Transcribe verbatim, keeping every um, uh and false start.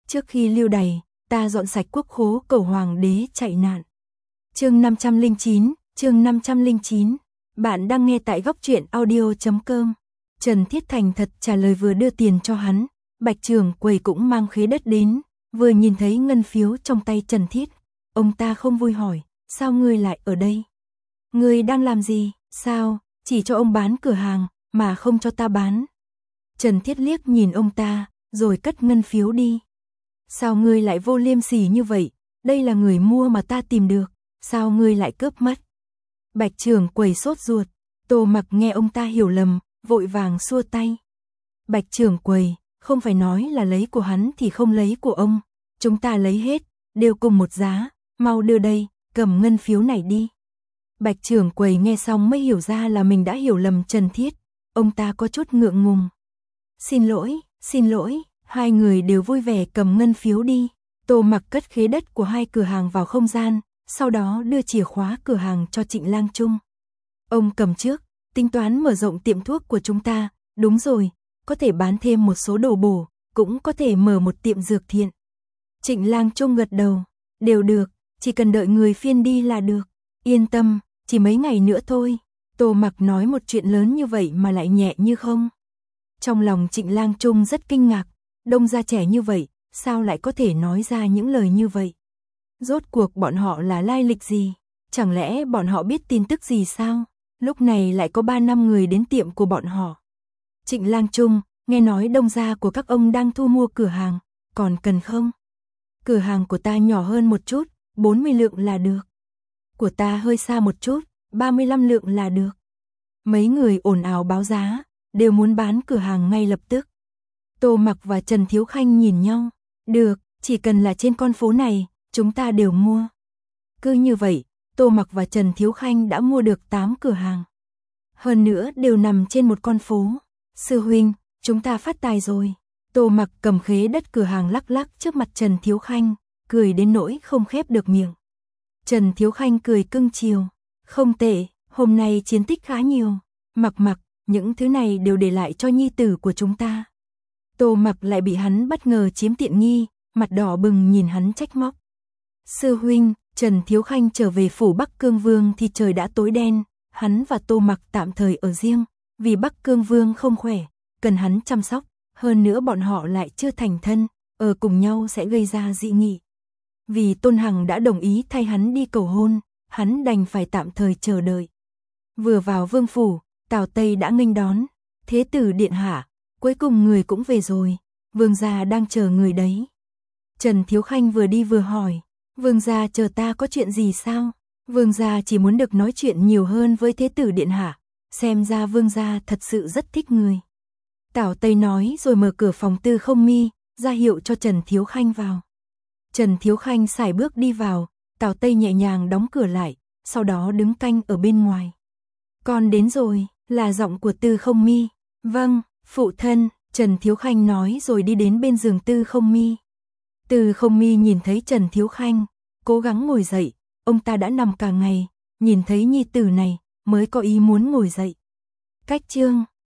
Trước khi lưu đày, ta dọn sạch quốc khố cầu hoàng đế chạy nạn. Chương năm trăm lẻ chín, chương năm trăm lẻ chín. Bạn đang nghe tại góc truyện audio chấm com. Trần Thiết thành thật trả lời vừa đưa tiền cho hắn, Bạch trưởng quầy cũng mang khế đất đến, vừa nhìn thấy ngân phiếu trong tay Trần Thiết, ông ta không vui hỏi, sao ngươi lại ở đây? Ngươi đang làm gì? Sao, chỉ cho ông bán cửa hàng, mà không cho ta bán? Trần Thiết liếc nhìn ông ta, rồi cất ngân phiếu đi. Sao ngươi lại vô liêm sỉ như vậy? Đây là người mua mà ta tìm được, sao ngươi lại cướp mất? Bạch trưởng quầy sốt ruột, Tô Mặc nghe ông ta hiểu lầm, vội vàng xua tay. Bạch trưởng quầy, không phải nói là lấy của hắn thì không lấy của ông, chúng ta lấy hết, đều cùng một giá, mau đưa đây, cầm ngân phiếu này đi. Bạch trưởng quầy nghe xong mới hiểu ra là mình đã hiểu lầm Trần Thiết, ông ta có chút ngượng ngùng. Xin lỗi, xin lỗi, hai người đều vui vẻ cầm ngân phiếu đi. Tô Mặc cất khế đất của hai cửa hàng vào không gian, sau đó đưa chìa khóa cửa hàng cho Trịnh Lang Trung. Ông cầm trước, tính toán mở rộng tiệm thuốc của chúng ta, đúng rồi, có thể bán thêm một số đồ bổ, cũng có thể mở một tiệm dược thiện. Trịnh Lang Trung gật đầu, đều được, chỉ cần đợi người phiên đi là được, yên tâm, chỉ mấy ngày nữa thôi. Tô Mặc nói một chuyện lớn như vậy mà lại nhẹ như không. Trong lòng Trịnh Lang Trung rất kinh ngạc, Đông gia trẻ như vậy, sao lại có thể nói ra những lời như vậy? Rốt cuộc bọn họ là lai lịch gì? Chẳng lẽ bọn họ biết tin tức gì sao? Lúc này lại có ba năm người đến tiệm của bọn họ. Trịnh Lang Trung, nghe nói Đông gia của các ông đang thu mua cửa hàng, còn cần không? Cửa hàng của ta nhỏ hơn một chút, bốn mươi lượng là được. Của ta hơi xa một chút, ba mươi lăm lượng là được. Mấy người ồn ào báo giá, đều muốn bán cửa hàng ngay lập tức. Tô Mặc và Trần Thiếu Khanh nhìn nhau, được, chỉ cần là trên con phố này, chúng ta đều mua. Cứ như vậy, Tô Mặc và Trần Thiếu Khanh đã mua được tám cửa hàng. Hơn nữa đều nằm trên một con phố. Sư huynh, chúng ta phát tài rồi. Tô Mặc cầm khế đất cửa hàng lắc lắc trước mặt Trần Thiếu Khanh, cười đến nỗi không khép được miệng. Trần Thiếu Khanh cười cưng chiều, không tệ, hôm nay chiến tích khá nhiều. Mặc Mặc, những thứ này đều để lại cho nhi tử của chúng ta. Tô Mặc lại bị hắn bất ngờ chiếm tiện nghi, mặt đỏ bừng nhìn hắn trách móc. Sư huynh, Trần Thiếu Khanh trở về phủ Bắc Cương Vương thì trời đã tối đen, hắn và Tô Mặc tạm thời ở riêng, vì Bắc Cương Vương không khỏe, cần hắn chăm sóc, hơn nữa bọn họ lại chưa thành thân, ở cùng nhau sẽ gây ra dị nghị. Vì Tôn Hằng đã đồng ý thay hắn đi cầu hôn, hắn đành phải tạm thời chờ đợi. Vừa vào vương phủ, Tào Tây đã nghênh đón, thế tử điện hạ, cuối cùng người cũng về rồi, vương gia đang chờ người đấy. Trần Thiếu Khanh vừa đi vừa hỏi, vương gia chờ ta có chuyện gì sao? Vương gia chỉ muốn được nói chuyện nhiều hơn với thế tử điện hạ, xem ra vương gia thật sự rất thích người. Tào Tây nói rồi mở cửa phòng Tư Không Mi, ra hiệu cho Trần Thiếu Khanh vào. Trần Thiếu Khanh sải bước đi vào, Tào Tây nhẹ nhàng đóng cửa lại, sau đó đứng canh ở bên ngoài. Con đến rồi, là giọng của Tư Không Mi. Vâng, phụ thân, Trần Thiếu Khanh nói rồi đi đến bên giường Tư Không Mi. Tư Không Mi nhìn thấy Trần Thiếu Khanh, cố gắng ngồi dậy, ông ta đã nằm cả ngày, nhìn thấy nhi tử này, mới có ý muốn ngồi dậy. Cách chương